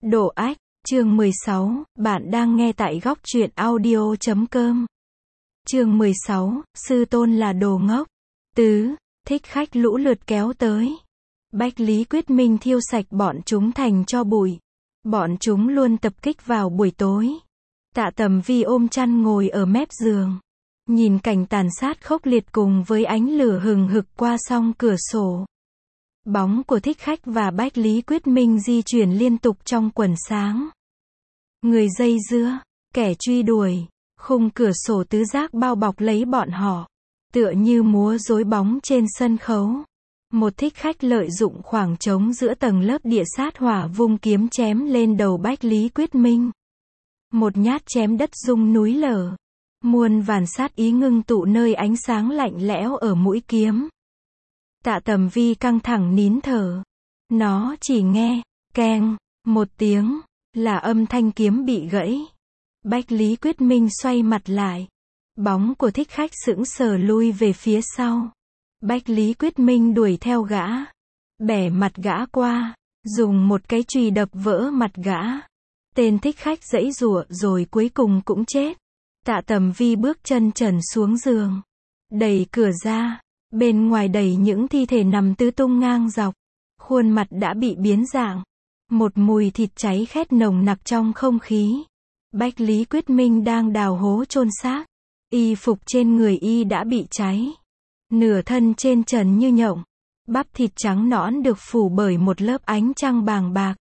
Độ ách, chương 16, bạn đang nghe tại góc truyện audio.com. Chương 16, sư tôn là đồ ngốc. Tứ, thích khách lũ lượt kéo tới. Bách Lý Quyết Minh thiêu sạch bọn chúng thành tro bụi. Bọn chúng luôn tập kích vào buổi tối. Tạ Tầm Vi ôm chăn ngồi ở mép giường. Nhìn cảnh tàn sát khốc liệt cùng với ánh lửa hừng hực qua song cửa sổ. Bóng của thích khách và Bách Lý Quyết Minh di chuyển liên tục trong quần sáng. Người dây dưa, kẻ truy đuổi, khung cửa sổ tứ giác bao bọc lấy bọn họ. Tựa như múa rối bóng trên sân khấu. Một thích khách lợi dụng khoảng trống giữa tầng lớp địa sát hỏa vung kiếm chém lên đầu Bách Lý Quyết Minh. Một nhát chém đất rung núi lở. Muôn vàn sát ý ngưng tụ nơi ánh sáng lạnh lẽo ở mũi kiếm. Tạ Tầm Vi căng thẳng nín thở. Nó chỉ nghe, keng, một tiếng, là âm thanh kiếm bị gãy. Bách Lý Quyết Minh xoay mặt lại. Bóng của thích khách sững sờ lui về phía sau. Bách Lý Quyết Minh đuổi theo gã. Bẻ mặt gã qua, dùng một cái chùy đập vỡ mặt gã. Tên thích khách giãy giụa rồi cuối cùng cũng chết. Tạ Tầm Vi bước chân trần xuống giường. Đẩy cửa ra. Bên ngoài đầy những thi thể nằm tứ tung ngang dọc. Khuôn mặt đã bị biến dạng. Một mùi thịt cháy khét nồng nặc trong không khí. Bách Lý Quyết Minh đang đào hố chôn xác. Y phục trên người y đã bị cháy. Nửa thân trên trần như nhộng. Bắp thịt trắng nõn được phủ bởi một lớp ánh trăng bàng bạc.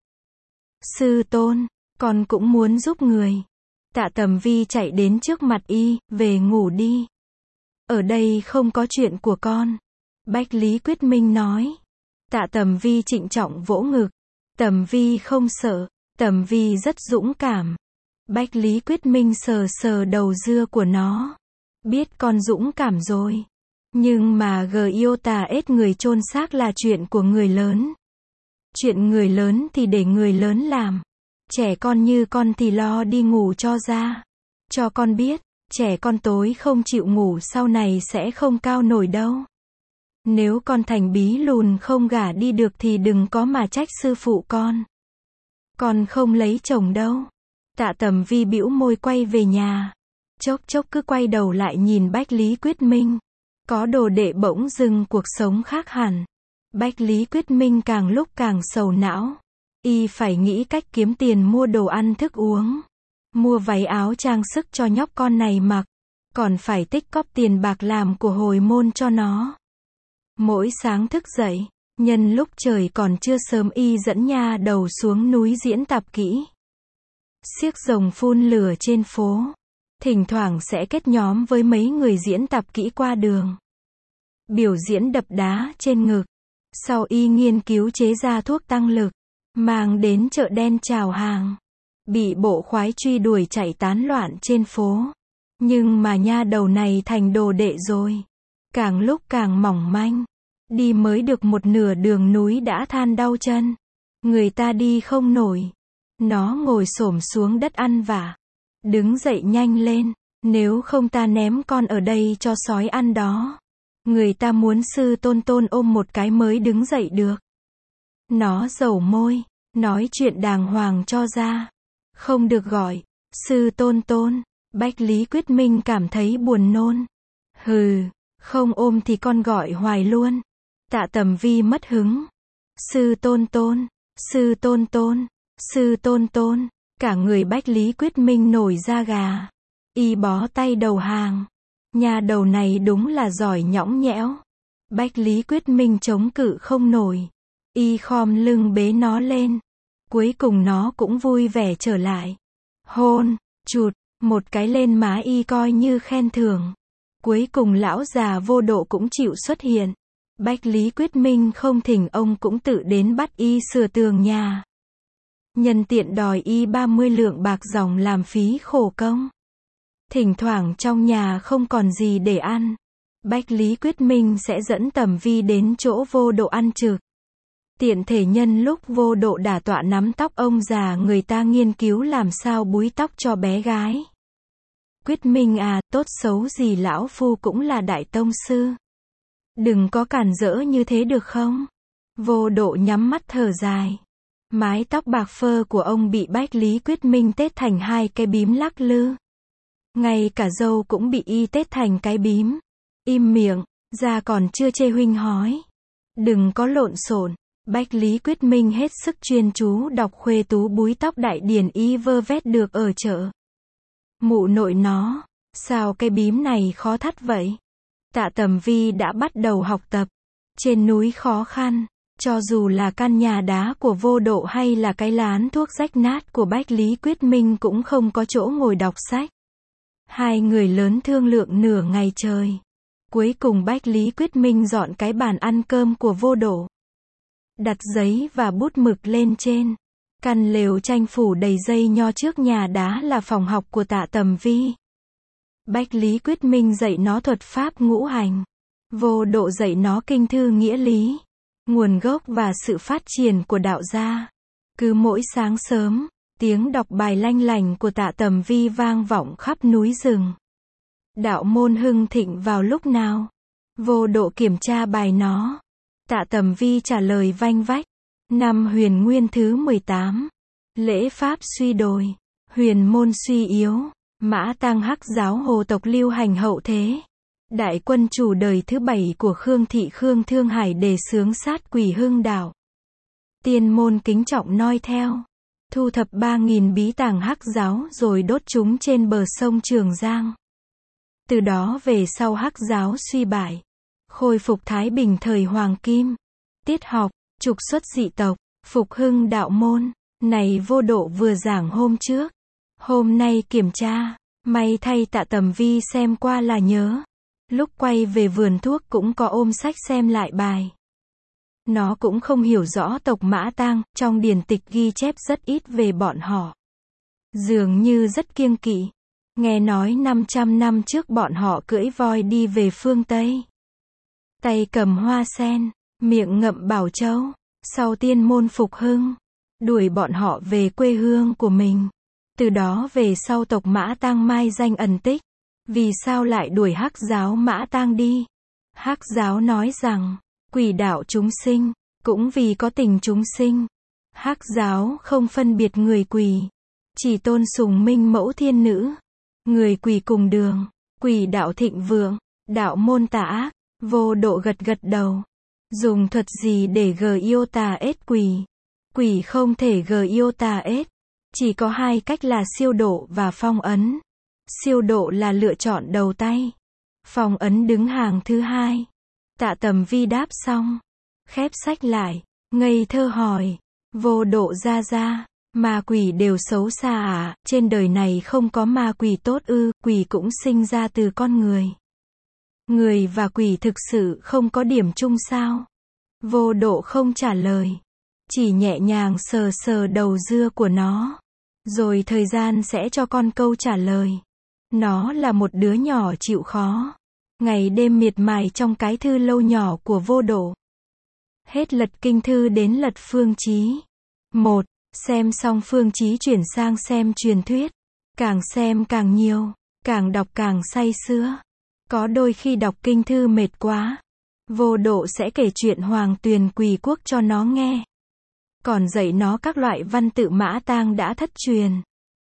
Sư tôn, con cũng muốn giúp người. Tạ Tầm Vi chạy đến trước mặt y, về ngủ đi. Ở đây không có chuyện của con. Bách Lý Quyết Minh nói. Tạ Tầm Vi trịnh trọng vỗ ngực. Tầm Vi không sợ. Tầm Vi rất dũng cảm. Bách Lý Quyết Minh sờ sờ đầu dưa của nó. Biết con dũng cảm rồi. Nhưng mà Giota ết người chôn xác là chuyện của người lớn. Chuyện người lớn thì để người lớn làm. Trẻ con như con thì lo đi ngủ cho ra. Cho con biết. Trẻ con tối không chịu ngủ sau này sẽ không cao nổi đâu. Nếu con thành bí lùn không gả đi được thì đừng có mà trách sư phụ con. Con không lấy chồng đâu. Tạ Tầm Vi bĩu môi quay về nhà. Chốc chốc cứ quay đầu lại nhìn Bách Lý Quyết Minh. Có đồ đệ bỗng dưng cuộc sống khác hẳn. Bách Lý Quyết Minh càng lúc càng sầu não. Y phải nghĩ cách kiếm tiền mua đồ ăn thức uống. Mua váy áo trang sức cho nhóc con này mặc. Còn phải tích cóp tiền bạc làm của hồi môn cho nó. Mỗi sáng thức dậy, nhân lúc trời còn chưa sớm y dẫn nha đầu xuống núi diễn tập kỹ. Xiếc rồng phun lửa trên phố. Thỉnh thoảng sẽ kết nhóm với mấy người diễn tập kỹ qua đường. Biểu diễn đập đá trên ngực. Sau y nghiên cứu chế ra thuốc tăng lực. Mang đến chợ đen chào hàng. Bị bộ khoái truy đuổi chạy tán loạn trên phố. Nhưng mà nha đầu này thành đồ đệ rồi. Càng lúc càng mỏng manh. Đi mới được một nửa đường núi đã than đau chân. Người ta đi không nổi. Nó ngồi xổm xuống đất ăn vạ. Đứng dậy nhanh lên. Nếu không ta ném con ở đây cho sói ăn đó. Người ta muốn sư tôn tôn ôm một cái mới đứng dậy được. Nó dầu môi. Nói chuyện đàng hoàng cho ra. Không được gọi. Sư tôn tôn. Bách Lý Quyết Minh cảm thấy buồn nôn. Hừ. Không ôm thì con gọi hoài luôn. Tạ Tầm Vi mất hứng. Sư tôn tôn. Sư tôn tôn. Sư tôn tôn. Cả người Bách Lý Quyết Minh nổi da gà. Y bó tay đầu hàng. Nhà đầu này đúng là giỏi nhõng nhẽo. Bách Lý Quyết Minh chống cự không nổi. Y khom lưng bế nó lên. Cuối cùng nó cũng vui vẻ trở lại. Hôn, chụt, một cái lên má y coi như khen thưởng. Cuối cùng lão già Vô Độ cũng chịu xuất hiện. Bách Lý Quyết Minh không thỉnh ông cũng tự đến bắt y sửa tường nhà. Nhân tiện đòi y 30 lượng bạc dòng làm phí khổ công. Thỉnh thoảng trong nhà không còn gì để ăn. Bách Lý Quyết Minh sẽ dẫn Tầm Vi đến chỗ Vô Độ ăn trực. Tiện thể nhân lúc Vô Độ đả tọa nắm tóc ông già người ta nghiên cứu làm sao búi tóc cho bé gái. Quyết Minh à, tốt xấu gì lão phu cũng là đại tông sư. Đừng có cản rỡ như thế được không? Vô Độ nhắm mắt thở dài. Mái tóc bạc phơ của ông bị Bách Lý Quyết Minh tết thành hai cái bím lắc lư. Ngay cả râu cũng bị y tết thành cái bím. Im miệng, ra còn chưa chê huynh hói. Đừng có lộn xộn. Bách Lý Quyết Minh hết sức chuyên chú đọc khuê tú búi tóc đại điển y vơ vét được ở chợ. Mụ nội nó, sao cái bím này khó thắt vậy? Tạ Tầm Vi đã bắt đầu học tập. Trên núi khó khăn, cho dù là căn nhà đá của Vô Độ hay là cái lán thuốc rách nát của Bách Lý Quyết Minh cũng không có chỗ ngồi đọc sách. Hai người lớn thương lượng nửa ngày trời. Cuối cùng Bách Lý Quyết Minh dọn cái bàn ăn cơm của Vô Độ. Đặt giấy và bút mực lên trên. Căn lều tranh phủ đầy dây nho trước nhà đá là phòng học của Tạ Tầm Vi. Bách Lý Quyết Minh dạy nó thuật pháp ngũ hành. Vô Độ dạy nó kinh thư nghĩa lý, nguồn gốc và sự phát triển của đạo gia. Cứ mỗi sáng sớm, tiếng đọc bài lanh lành của Tạ Tầm Vi vang vọng khắp núi rừng. Đạo môn hưng thịnh vào lúc nào? Vô Độ kiểm tra bài nó. Tạ Tầm Vi trả lời vanh vách. Năm Huyền Nguyên thứ 18. Lễ pháp suy đồi. Huyền môn suy yếu. Mã Tang Hắc giáo hồ tộc lưu hành hậu thế. Đại quân chủ đời thứ 7 của Khương Thị Khương Thương Hải đề xướng sát quỷ hưng đạo. Tiên môn kính trọng noi theo. Thu thập 3.000 bí tàng Hắc giáo rồi đốt chúng trên bờ sông Trường Giang. Từ đó về sau Hắc giáo suy bại. Khôi phục Thái Bình thời Hoàng Kim. Tiết học, trục xuất dị tộc, phục hưng đạo môn. Này Vô Độ vừa giảng hôm trước. Hôm nay kiểm tra. May thay Tạ Tầm Vi xem qua là nhớ. Lúc quay về vườn thuốc cũng có ôm sách xem lại bài. Nó cũng không hiểu rõ tộc Mã Tang, trong điển tịch ghi chép rất ít về bọn họ. Dường như rất kiêng kỵ. Nghe nói 500 năm trước bọn họ cưỡi voi đi về phương Tây. Tay cầm hoa sen, miệng ngậm bảo châu. Sau tiên môn phục hưng, đuổi bọn họ về quê hương của mình. Từ đó về sau tộc Mã Tang mai danh ẩn tích. Vì sao lại đuổi Hắc giáo Mã Tang đi? Hắc giáo nói rằng, quỷ đạo chúng sinh, cũng vì có tình chúng sinh. Hắc giáo không phân biệt người quỷ, chỉ tôn sùng minh mẫu thiên nữ. Người quỷ cùng đường, quỷ đạo thịnh vượng, đạo môn tà ác. Vô Độ gật gật đầu. Dùng thuật gì để gờ yêu tà ết quỷ? Quỷ không thể gờ yêu tà ết. Chỉ có hai cách là siêu độ và phong ấn. Siêu độ là lựa chọn đầu tay. Phong ấn đứng hàng thứ hai. Tạ Tầm Vi đáp xong. Khép sách lại. Ngây thơ hỏi. Vô Độ ra. Ma quỷ đều xấu xa à? Trên đời này không có ma quỷ tốt ư? Quỷ cũng sinh ra từ con người. Người và quỷ thực sự không có điểm chung sao? Vô Độ không trả lời. Chỉ nhẹ nhàng sờ sờ đầu dưa của nó. Rồi thời gian sẽ cho con câu trả lời. Nó là một đứa nhỏ chịu khó. Ngày đêm miệt mài trong cái thư lâu nhỏ của Vô Độ. Hết lật kinh thư đến lật phương chí. 1. Xem xong phương chí chuyển sang xem truyền thuyết. Càng xem càng nhiều, càng đọc càng say sưa. Có đôi khi đọc kinh thư mệt quá. Vô Độ sẽ kể chuyện Hoàng Tuyền Quỳ Quốc cho nó nghe. Còn dạy nó các loại văn tự Mã Tang đã thất truyền.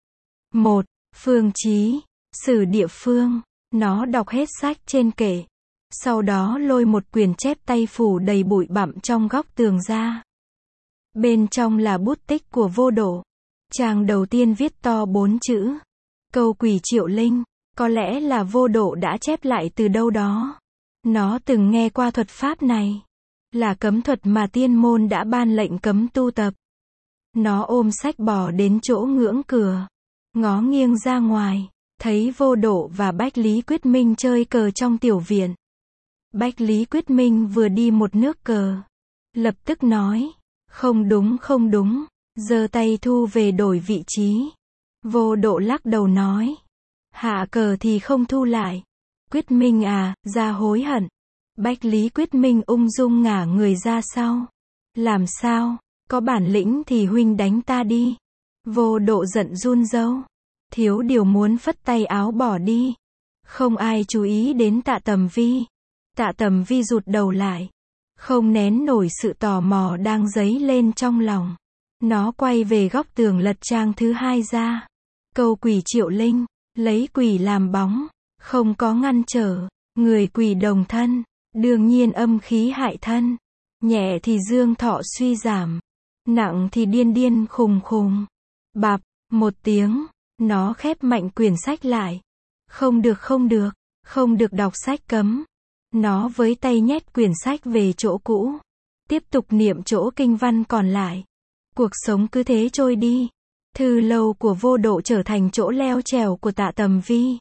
1. Phương chí. Sử địa phương. Nó đọc hết sách trên kệ. Sau đó lôi một quyển chép tay phủ đầy bụi bặm trong góc tường ra. Bên trong là bút tích của Vô Độ. Trang đầu tiên viết to 4 chữ. Câu quỷ triệu linh. Có lẽ là Vô Độ đã chép lại từ đâu đó. Nó từng nghe qua thuật pháp này. Là cấm thuật mà tiên môn đã ban lệnh cấm tu tập. Nó ôm sách bò đến chỗ ngưỡng cửa. Ngó nghiêng ra ngoài. Thấy Vô Độ và Bách Lý Quyết Minh chơi cờ trong tiểu viện. Bách Lý Quyết Minh vừa đi một nước cờ. Lập tức nói. Không đúng. Giơ tay thu về đổi vị trí. Vô Độ lắc đầu nói. Hạ cờ thì không thu lại. Quyết Minh à, ra hối hận. Bách Lý Quyết Minh ung dung ngả người ra sau. Làm sao? Có bản lĩnh thì huynh đánh ta đi. Vô Độ giận run râu. Thiếu điều muốn phất tay áo bỏ đi. Không ai chú ý đến Tạ Tầm Vi. Tạ Tầm Vi rụt đầu lại. Không nén nổi sự tò mò đang dấy lên trong lòng. Nó quay về góc tường lật trang thứ 2 ra. Câu quỷ Triệu Linh, lấy quỷ làm bóng, không có ngăn trở, người quỷ đồng thân, đương nhiên âm khí hại thân. Nhẹ thì dương thọ suy giảm, nặng thì điên điên khùng khùng. Bạp, một tiếng, nó khép mạnh quyển sách lại. Không được không được, không được đọc sách cấm. Nó với tay nhét quyển sách về chỗ cũ. Tiếp tục niệm chỗ kinh văn còn lại. Cuộc sống cứ thế trôi đi. Thư lâu của Vô Độ trở thành chỗ leo trèo của Tạ Tầm Vi.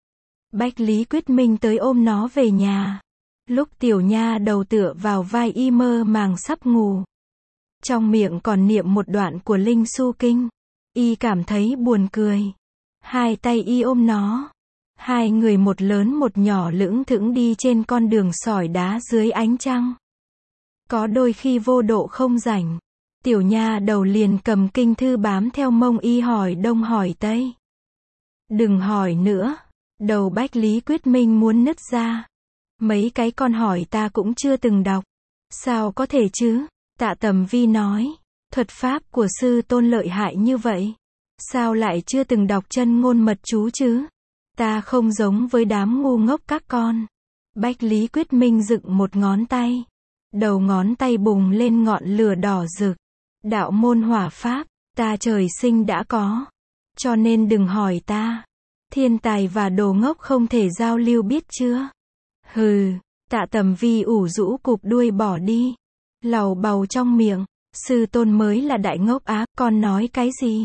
Bách Lý Quyết Minh tới ôm nó về nhà. Lúc tiểu nha đầu tựa vào vai y mơ màng sắp ngủ. Trong miệng còn niệm một đoạn của Linh Su Kinh. Y cảm thấy buồn cười. Hai tay y ôm nó. Hai người một lớn một nhỏ lững thững đi trên con đường sỏi đá dưới ánh trăng. Có đôi khi Vô Độ không rảnh. Tiểu nha đầu liền cầm kinh thư bám theo mông y hỏi đông hỏi tây. Đừng hỏi nữa. Đầu Bách Lý Quyết Minh muốn nứt ra. Mấy cái con hỏi ta cũng chưa từng đọc. Sao có thể chứ? Tạ Tầm Vi nói. Thuật pháp của sư tôn lợi hại như vậy. Sao lại chưa từng đọc chân ngôn mật chú chứ? Ta không giống với đám ngu ngốc các con. Bách Lý Quyết Minh dựng một ngón tay. Đầu ngón tay bùng lên ngọn lửa đỏ rực. Đạo môn hỏa pháp, ta trời sinh đã có. Cho nên đừng hỏi ta. Thiên tài và đồ ngốc không thể giao lưu biết chưa? Hừ, Tạ Tầm Vi ủ rũ cụp đuôi bỏ đi. Lầu bầu trong miệng, sư tôn mới là đại ngốc á, con nói cái gì?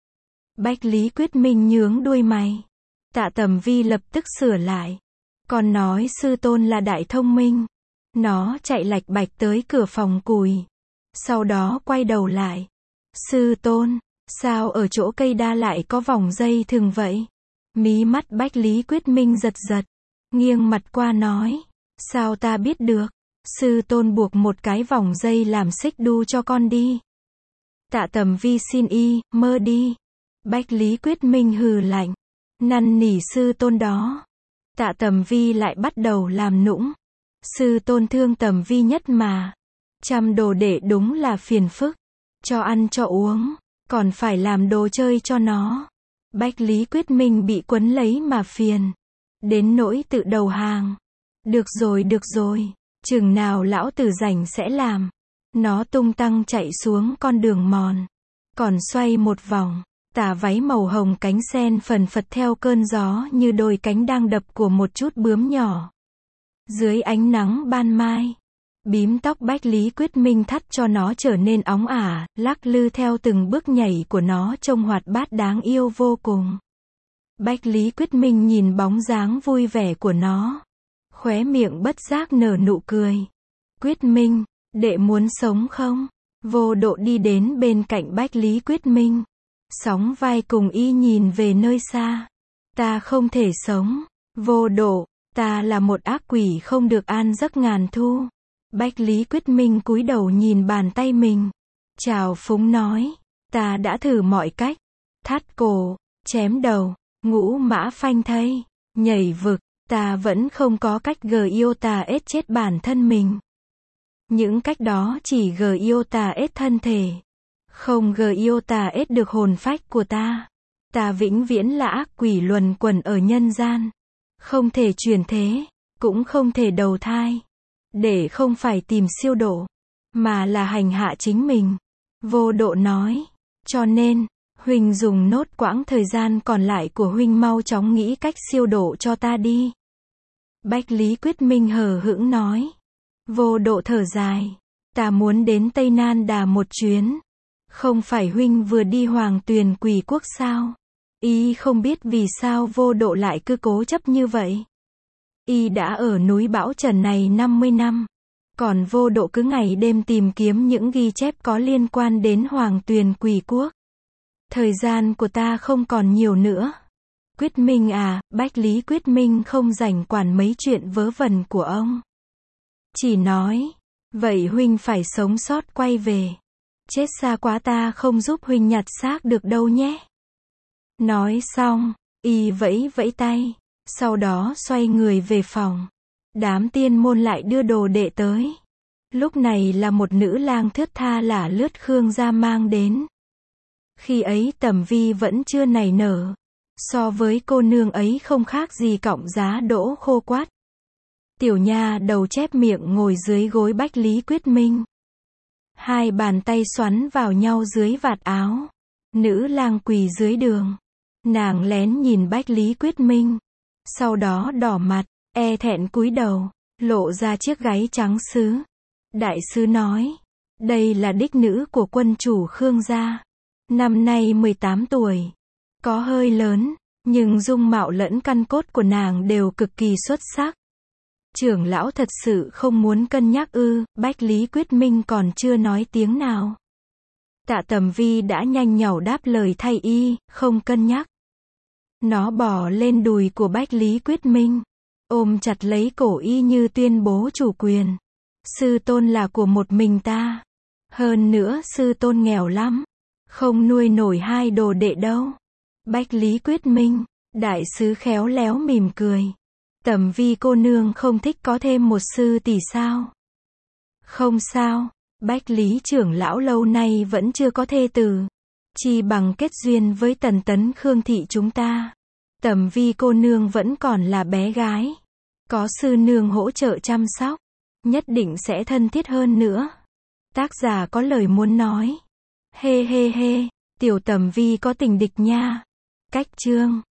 Bách Lý Quyết Minh nhướng đuôi mày. Tạ Tầm Vi lập tức sửa lại. Con nói sư tôn là đại thông minh. Nó chạy lạch bạch tới cửa phòng cùi. Sau đó quay đầu lại. Sư tôn, sao ở chỗ cây đa lại có vòng dây thừng vậy? Mí mắt Bách Lý Quyết Minh giật giật. Nghiêng mặt qua nói. Sao ta biết được? Sư tôn buộc một cái vòng dây làm xích đu cho con đi. Tạ Tầm Vi xin y, mơ đi. Bách Lý Quyết Minh hừ lạnh. Năn nỉ sư tôn đó. Tạ Tầm Vi lại bắt đầu làm nũng. Sư tôn thương Tầm Vi nhất mà. Chăm đồ đệ đúng là phiền phức. Cho ăn cho uống, còn phải làm đồ chơi cho nó. Bách Lý Quyết Minh bị quấn lấy mà phiền. Đến nỗi tự đầu hàng. Được rồi, chừng nào lão tử rảnh sẽ làm. Nó tung tăng chạy xuống con đường mòn. Còn xoay một vòng. Tà váy màu hồng cánh sen phần phật theo cơn gió như đôi cánh đang đập của một chút bướm nhỏ. Dưới ánh nắng ban mai. Bím tóc Bách Lý Quyết Minh thắt cho nó trở nên óng ả, lắc lư theo từng bước nhảy của nó trông hoạt bát đáng yêu vô cùng. Bách Lý Quyết Minh nhìn bóng dáng vui vẻ của nó. Khóe miệng bất giác nở nụ cười. Quyết Minh, đệ muốn sống không? Vô Độ đi đến bên cạnh Bách Lý Quyết Minh. Sóng vai cùng y nhìn về nơi xa. Ta không thể sống. Vô Độ, ta là một ác quỷ không được an giấc ngàn thu. Bách Lý Quyết Minh cúi đầu nhìn bàn tay mình. Chào phúng nói. Ta đã thử mọi cách. Thắt cổ, chém đầu, ngũ mã phanh thây, nhảy vực. Ta vẫn không có cách Iota ết chết bản thân mình. Những cách đó chỉ Iota ết thân thể. Không Iota ết được hồn phách của ta. Ta vĩnh viễn là ác quỷ luẩn quẩn ở nhân gian. Không thể chuyển thế, cũng không thể đầu thai. Để không phải tìm siêu độ, mà là hành hạ chính mình. Vô Độ nói. Cho nên, huynh dùng nốt quãng thời gian còn lại của huynh mau chóng nghĩ cách siêu độ cho ta đi. Bách Lý Quyết Minh hờ hững nói. Vô Độ thở dài. Ta muốn đến Tây Nan Đà một chuyến. Không phải huynh vừa đi Hoàng Tuyền Quỷ Quốc sao? Y không biết vì sao Vô Độ lại cứ cố chấp như vậy. Y đã ở núi Bão Trần này 50 năm. Còn Vô Độ cứ ngày đêm tìm kiếm những ghi chép có liên quan đến Hoàng Tuyền Quỷ Quốc. Thời gian của ta không còn nhiều nữa. Quyết Minh à, Bách Lý Quyết Minh không rảnh quản mấy chuyện vớ vẩn của ông. Chỉ nói, vậy huynh phải sống sót quay về. Chết xa quá ta không giúp huynh nhặt xác được đâu nhé. Nói xong, y vẫy vẫy tay. Sau đó xoay người về phòng. Đám tiên môn lại đưa đồ đệ tới. Lúc này là một nữ lang thướt tha lả lướt Khương gia mang đến. Khi ấy Tầm Vi vẫn chưa nảy nở. So với cô nương ấy không khác gì cọng giá đỗ khô quát. Tiểu nha đầu chép miệng ngồi dưới gối Bách Lý Quyết Minh. Hai bàn tay xoắn vào nhau dưới vạt áo. Nữ lang quỳ dưới đường. Nàng lén nhìn Bách Lý Quyết Minh. Sau đó đỏ mặt, e thẹn cúi đầu, lộ ra chiếc gáy trắng sứ. Đại sứ nói, đây là đích nữ của quân chủ Khương gia. Năm nay 18 tuổi. Có hơi lớn, nhưng dung mạo lẫn căn cốt của nàng đều cực kỳ xuất sắc. Trưởng lão thật sự không muốn cân nhắc ư? Bách Lý Quyết Minh còn chưa nói tiếng nào. Tạ Tầm Vi đã nhanh nhảu đáp lời thay y, không cân nhắc. Nó bò lên đùi của Bách Lý Quyết Minh, ôm chặt lấy cổ y như tuyên bố chủ quyền. Sư tôn là của một mình ta. Hơn nữa sư tôn nghèo lắm, không nuôi nổi hai đồ đệ đâu. Bách Lý Quyết Minh, đại sứ khéo léo mỉm cười. Tầm Vi cô nương không thích có thêm một sư tỷ sao? Không sao, Bách Lý trưởng lão lâu nay vẫn chưa có thê tử. Chi bằng kết duyên với Tần Tấn Khương thị chúng ta. Tầm Vi cô nương vẫn còn là bé gái. Có sư nương hỗ trợ chăm sóc, nhất định sẽ thân thiết hơn nữa. Tác giả có lời muốn nói. Hê hê hê, tiểu Tầm Vi có tình địch nha. Cách chương